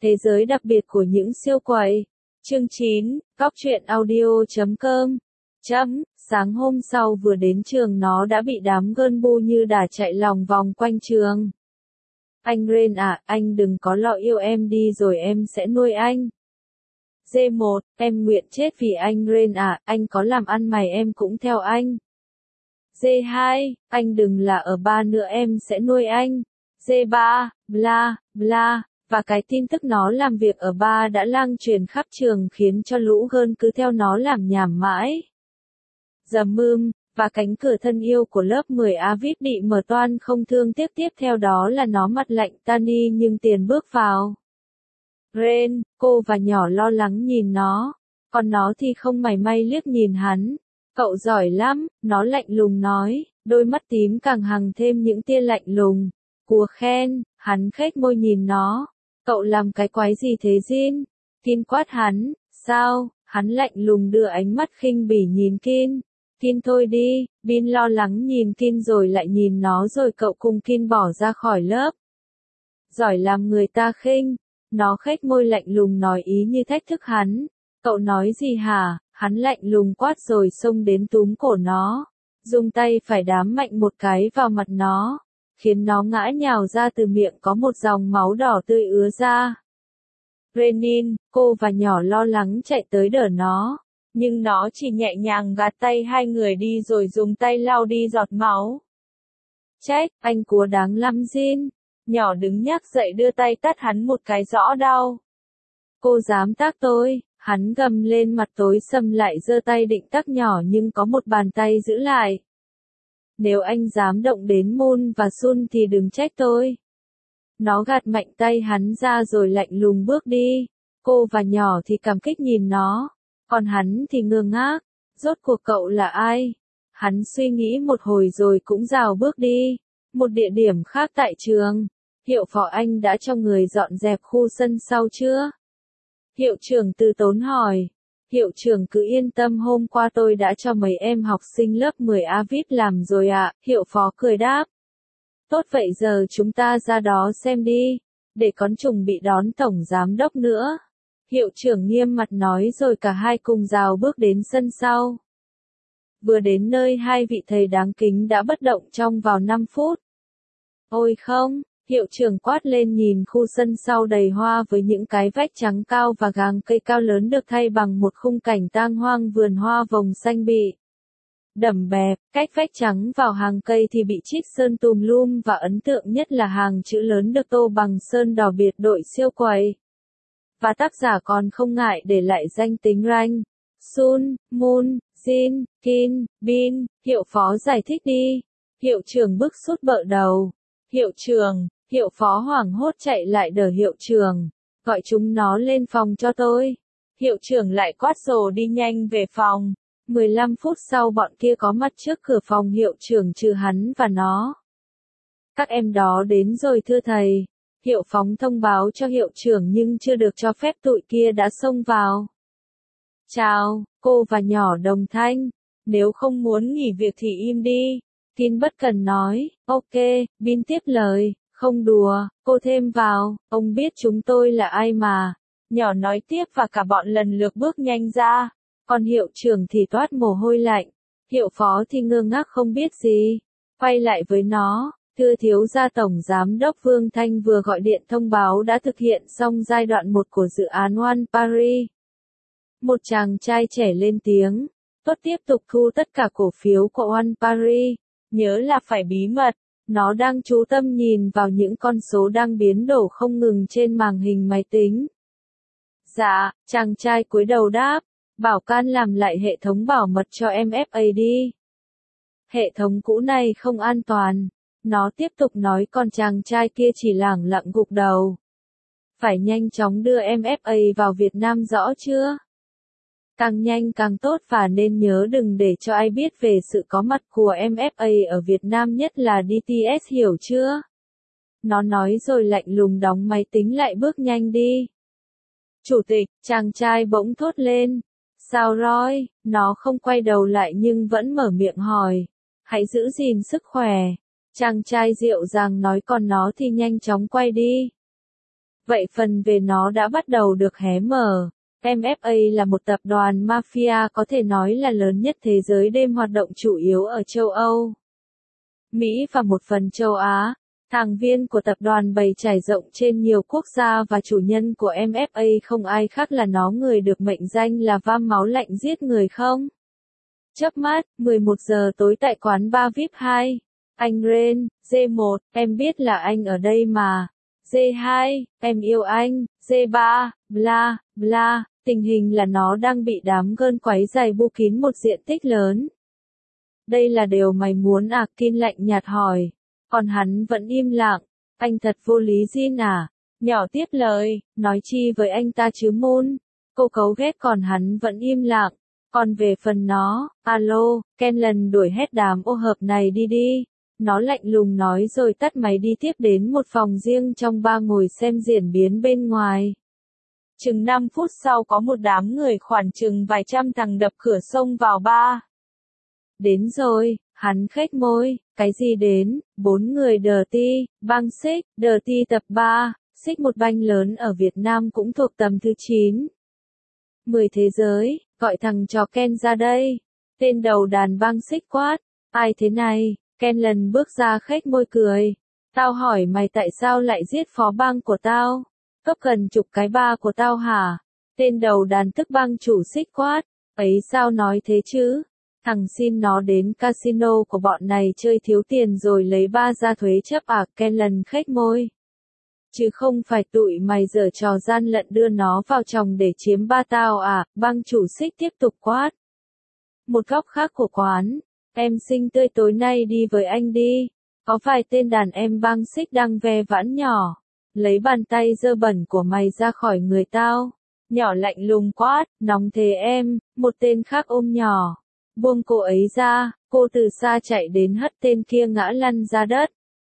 Thế giới đặc biệt của những siêu quậy. Chương 9, Cóc truyện audio.com. Sáng hôm sau vừa đến trường nó đã bị đám gơn bu như đà chạy lòng vòng quanh trường. Anh Ren à, anh đừng có lo, yêu em đi rồi em sẽ nuôi anh. D1, em nguyện chết vì anh Ren à, anh có làm ăn mày em cũng theo anh. D2, anh đừng là ở ba nữa em sẽ nuôi anh. D3, bla, bla. Và cái tin tức nó làm việc ở ba đã lan truyền khắp trường khiến cho lũ gơn cứ theo nó làm nhảm mãi. Và cánh cửa thân yêu của lớp 10A VIP bị mở toang không thương tiếc, tiếp theo đó là nó mặt lạnh Tani nhưng tiền bước vào. Ren, cô và nhỏ lo lắng nhìn nó, còn nó thì không mảy may liếc nhìn hắn. Cậu giỏi lắm, nó lạnh lùng nói, đôi mắt tím càng hằng thêm những tia lạnh lùng. Của khen, hắn khếch môi nhìn nó. Cậu làm cái quái gì thế Jin? Kin quát hắn, sao? Hắn lạnh lùng đưa ánh mắt khinh bỉ nhìn Kin. Kin thôi đi, Bin lo lắng nhìn Kin rồi lại nhìn nó rồi cậu cùng Kin bỏ ra khỏi lớp. Giỏi làm người ta khinh. Nó khếch môi lạnh lùng nói ý như thách thức hắn. Cậu nói gì hả? Hắn lạnh lùng quát rồi xông đến túm cổ nó. Dùng tay phải đám mạnh một cái vào mặt nó, khiến nó ngã nhào ra, từ miệng có một dòng máu đỏ tươi ứa ra. Renin, cô và nhỏ lo lắng chạy tới đỡ nó, nhưng nó chỉ nhẹ nhàng gạt tay hai người đi rồi dùng tay lau đi giọt máu. Trách, anh cúa đáng lắm Jin. Nhỏ đứng nhắc dậy đưa tay tát hắn một cái rõ đau. Cô dám tác tôi, hắn gầm lên, mặt tối sầm lại giơ tay định tát nhỏ nhưng có một bàn tay giữ lại. Nếu anh dám động đến Moon và Sun thì đừng trách tôi. Nó gạt mạnh tay hắn ra rồi lạnh lùng bước đi. Cô và nhỏ thì cảm kích nhìn nó, còn hắn thì ngơ ngác. Rốt cuộc cậu là ai? Hắn suy nghĩ một hồi rồi cũng rào bước đi. Một địa điểm khác tại trường. Hiệu phó, anh đã cho người dọn dẹp khu sân sau chưa? Hiệu trưởng từ tốn hỏi. Hiệu trưởng cứ yên tâm, hôm qua tôi đã cho mấy em học sinh lớp 10A VIP làm rồi ạ, hiệu phó cười đáp. Tốt vậy giờ chúng ta ra đó xem đi, để con trùng bị đón tổng giám đốc nữa. Hiệu trưởng nghiêm mặt nói rồi cả hai cùng rào bước đến sân sau. Vừa đến nơi, hai vị thầy đáng kính đã bất động trong vào 5 phút. Ôi không! Hiệu trưởng quát lên nhìn khu sân sau đầy hoa với những cái vách trắng cao và gàng cây cao lớn được thay bằng một khung cảnh tang hoang, vườn hoa vồng xanh bị đầm bẹp, cách vách trắng vào hàng cây thì bị chít sơn tùm lum, và ấn tượng nhất là hàng chữ lớn được tô bằng sơn đỏ biệt đội siêu quậy. Và tác giả còn không ngại để lại danh tính Ranh, Sun, Moon, Jin, Kin, Bin. Hiệu phó giải thích đi. Hiệu trưởng bức xúc bợ đầu. Hiệu phó hoảng hốt chạy lại đỡ hiệu trưởng, gọi chúng nó lên phòng cho tôi. Hiệu trưởng lại quát rồi đi nhanh về phòng. 15 phút sau bọn kia có mặt trước cửa phòng hiệu trưởng trừ hắn và nó. Các em đó đến rồi thưa thầy. Hiệu phóng thông báo cho hiệu trưởng nhưng chưa được cho phép, tụi kia đã xông vào. Chào, cô và nhỏ đồng thanh. Nếu không muốn nghỉ việc thì im đi. Kin bất cần nói. Ok, Bin tiếp lời. Không đùa, cô thêm vào, ông biết chúng tôi là ai mà. Nhỏ nói tiếp và cả bọn lần lượt bước nhanh ra. Còn hiệu trưởng thì toát mồ hôi lạnh. Hiệu phó thì ngơ ngác không biết gì. Quay lại với nó, thưa thiếu gia, tổng giám đốc Vương Thanh vừa gọi điện thông báo đã thực hiện xong giai đoạn 1 của dự án One Paris. Một chàng trai trẻ lên tiếng. Tốt, tiếp tục thu tất cả cổ phiếu của One Paris. Nhớ là phải bí mật. Nó đang chú tâm nhìn vào những con số đang biến đổi không ngừng trên màn hình máy tính. Dạ, chàng trai cúi đầu đáp. Bảo can làm lại hệ thống bảo mật cho MFA đi. Hệ thống cũ này không an toàn. Nó tiếp tục nói, còn chàng trai kia chỉ lẳng lặng gục đầu. Phải nhanh chóng đưa MFA vào Việt Nam, rõ chưa? Càng nhanh càng tốt, và nên nhớ đừng để cho ai biết về sự có mặt của MFA ở Việt Nam, nhất là DTS, hiểu chưa? Nó nói rồi lạnh lùng đóng máy tính lại bước nhanh đi. Chủ tịch, chàng trai bỗng thốt lên. Sao rồi? Nó không quay đầu lại nhưng vẫn mở miệng hỏi. Hãy giữ gìn sức khỏe. Chàng trai dịu dàng nói, còn nó thì nhanh chóng quay đi. Vậy phần về nó đã bắt đầu được hé mở. MFA là một tập đoàn mafia có thể nói là lớn nhất thế giới, đêm hoạt động chủ yếu ở châu Âu, Mỹ và một phần châu Á. Thành viên của tập đoàn bày trải rộng trên nhiều quốc gia và chủ nhân của MFA không ai khác là nó, người được mệnh danh là vam máu lạnh giết người không chớp mắt. 11 giờ tối tại quán bar VIP 2. Anh Ren, J1, em biết là anh ở đây mà. J2, em yêu anh. J3, bla, bla. Tình hình là nó đang bị đám gơn quấy rầy bu kín một diện tích lớn. Đây là điều mày muốn à? Kin lạnh nhạt hỏi. Còn hắn vẫn im lặng. Anh thật vô lý Jin à? Nhỏ tiếp lời, nói chi với anh ta chứ Moon. Cô cấu ghét còn hắn vẫn im lặng. Còn về phần nó, alo, Ken lần đuổi hết đám ô hợp này đi đi. Nó lạnh lùng nói rồi tắt máy đi tiếp đến một phòng riêng trong bar ngồi xem diễn biến bên ngoài. Chừng 5 phút sau có một đám người khoảng chừng vài trăm thằng đập cửa xông vào bar. Đến rồi, hắn khếch môi, cái gì đến, 4 người Dirty, băng xích, Dirty tập 3, xích một banh lớn ở Việt Nam cũng thuộc tầm thứ 9. 10 thế giới, gọi thằng chó Ken ra đây. Tên đầu đàn băng xích quát, ai thế này? Ken lần bước ra khếch môi cười. Tao hỏi mày tại sao lại giết phó băng của tao? Cấp gần chục cái ba của tao hả? Tên đầu đàn tức băng chủ xích quát, ấy sao nói thế chứ? Thằng xin nó đến casino của bọn này chơi thiếu tiền rồi lấy ba ra thuế chấp à? Ken lần khếch môi. Chứ không phải tụi mày giở trò gian lận đưa nó vào chồng để chiếm ba tao à? Băng chủ xích tiếp tục quát. Một góc khác của quán, em xinh tươi tối nay đi với anh đi. Có vài tên đàn em băng xích đang ve vãn nhỏ. Lấy bàn tay dơ bẩn của mày ra khỏi người tao. Nhỏ lạnh lùng quát, nóng thế em, một tên khác ôm nhỏ. Buông cô ấy ra, cô từ xa chạy đến hất tên kia ngã lăn ra đất.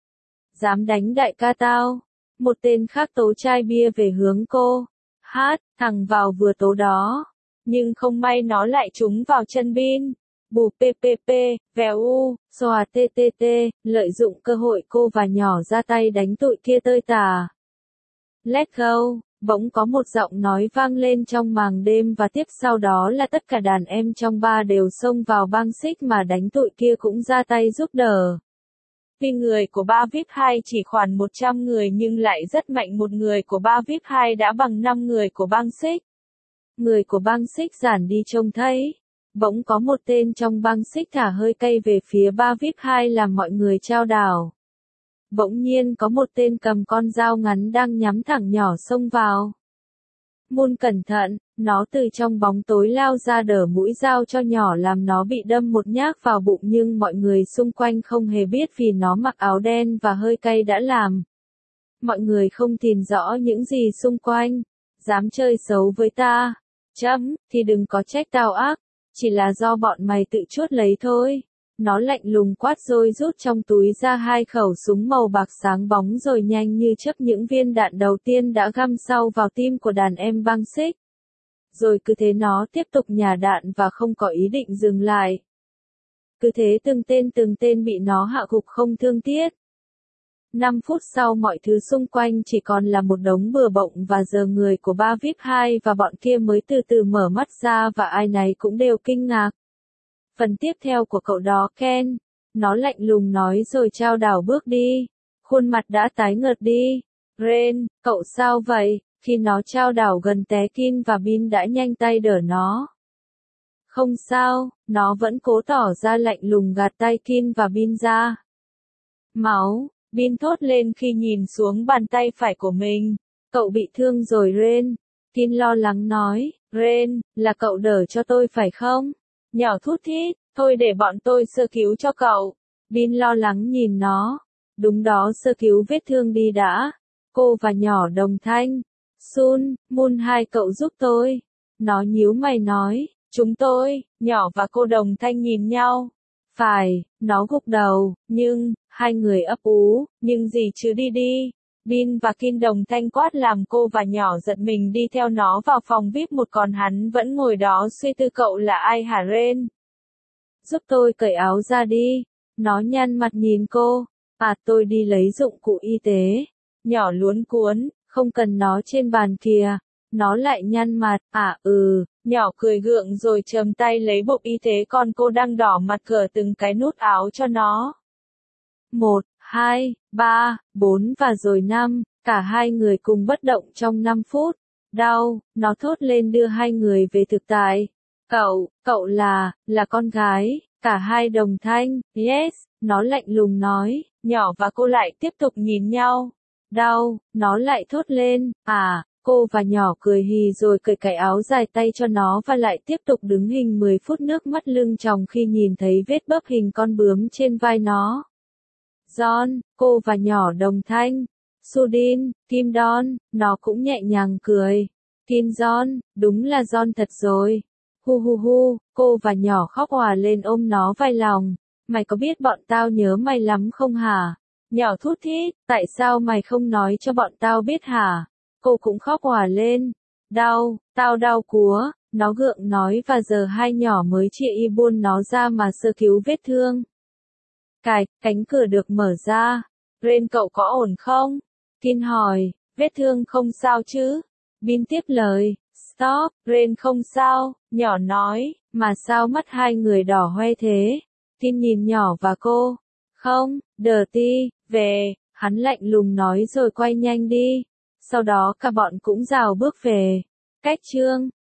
Dám đánh đại ca tao. Một tên khác tố chai bia về hướng cô. Hát, thằng vào vừa tố đó. Nhưng không may nó lại trúng vào chân Bin. Bù ppp, vèo u, xòa ttt, lợi dụng cơ hội cô và nhỏ ra tay đánh tụi kia tơi tả. Let go, bỗng có một giọng nói vang lên trong màn đêm và tiếp sau đó là tất cả đàn em trong bar đều xông vào băng xích mà đánh tụi kia cũng ra tay giúp đỡ. Vì người của bar VIP 2 chỉ khoảng 100 người nhưng lại rất mạnh, một người của bar VIP 2 đã bằng 5 người của băng xích. Người của băng xích giản đi trông thấy. Bỗng có một tên trong băng xích thả hơi cay về phía bar VIP 2 làm mọi người chao đảo. Bỗng nhiên có một tên cầm con dao ngắn đang nhắm thẳng nhỏ xông vào. Moon cẩn thận, nó từ trong bóng tối lao ra đỡ mũi dao cho nhỏ làm nó bị đâm một nhát vào bụng, nhưng mọi người xung quanh không hề biết vì nó mặc áo đen và hơi cay đã làm. Mọi người không nhìn rõ những gì xung quanh. Dám chơi xấu với ta, thì đừng có trách tao ác. Chỉ là do bọn mày tự chuốt lấy thôi. Nó lạnh lùng quát rồi rút trong túi ra 2 khẩu súng màu bạc sáng bóng rồi nhanh như chớp những viên đạn đầu tiên đã găm sâu vào tim của đàn em băng xích. Rồi cứ thế nó tiếp tục nhả đạn và không có ý định dừng lại. Cứ thế từng tên bị nó hạ gục không thương tiếc. 5 phút sau mọi thứ xung quanh chỉ còn là một đống bừa bộn và giờ người của bar VIP 2 và bọn kia mới từ từ mở mắt ra và ai nấy cũng đều kinh ngạc. Phần tiếp theo của cậu đó Ken. Nó lạnh lùng nói rồi chao đảo bước đi. Khuôn mặt đã tái nhợt đi. Ren, cậu sao vậy? Khi nó chao đảo gần té Kin và Bin đã nhanh tay đỡ nó. Không sao, nó vẫn cố tỏ ra lạnh lùng gạt tay Kin và Bin ra. Máu. Bin thốt lên khi nhìn xuống bàn tay phải của mình. Cậu bị thương rồi Ren. Kin lo lắng nói, Ren, là cậu đỡ cho tôi phải không? Nhỏ thút thít, thôi để bọn tôi sơ cứu cho cậu. Bin lo lắng nhìn nó. Đúng đó, sơ cứu vết thương đi đã. Cô và nhỏ đồng thanh. Sun, Moon, hai cậu giúp tôi. Nó nhíu mày nói, chúng tôi, nhỏ và cô đồng thanh nhìn nhau. Phải, nó gục đầu, nhưng, hai người ấp úng, nhưng gì chứ đi đi. Bin và Kin đồng thanh quát làm cô và nhỏ giật mình đi theo nó vào phòng VIP một, còn hắn vẫn ngồi đó suy tư cậu là ai hả Ren? Giúp tôi cởi áo ra đi. Nó nhăn mặt nhìn cô. À tôi đi lấy dụng cụ y tế. Nhỏ luống cuống, Không cần nó trên bàn kìa. Nó lại nhăn mặt, nhỏ cười gượng rồi chầm tay lấy bộp y tế con cô đang đỏ mặt cởi từng cái nút áo cho nó. 1, 2, 3, 4 và rồi 5, cả hai người cùng bất động trong 5 phút. Đau, nó thốt lên đưa hai người về thực tại. Cậu là con gái, cả hai đồng thanh, yes, nó lạnh lùng nói, nhỏ và cô lại tiếp tục nhìn nhau. Đau, nó lại thốt lên, cô và nhỏ cười hì rồi cởi cái áo dài tay cho nó và lại tiếp tục đứng hình 10 phút nước mắt lưng tròng khi nhìn thấy vết bấp hình con bướm trên vai nó. John, cô và nhỏ đồng thanh. Sudin, Kim Don, nó cũng nhẹ nhàng cười. Kim John, đúng là John thật rồi. Hu hu hu, cô và nhỏ khóc òa lên ôm nó vai lòng. Mày có biết bọn tao nhớ mày lắm không hả? Nhỏ thút thít, tại sao mày không nói cho bọn tao biết hả? Cô cũng khóc òa lên. Đau, tao đau cúa, nó gượng nói và giờ hai nhỏ mới chia y buôn nó ra mà sơ cứu vết thương. Cánh cửa được mở ra. Ren cậu có ổn không? Kin hỏi, vết thương không sao chứ? Bin tiếp lời, stop, Ren không sao, nhỏ nói, mà sao mắt hai người đỏ hoe thế? Kin nhìn nhỏ và cô. Không, Dirty, về, hắn lạnh lùng nói rồi quay nhanh đi. Sau đó cả bọn cũng rào bước về. Cách chương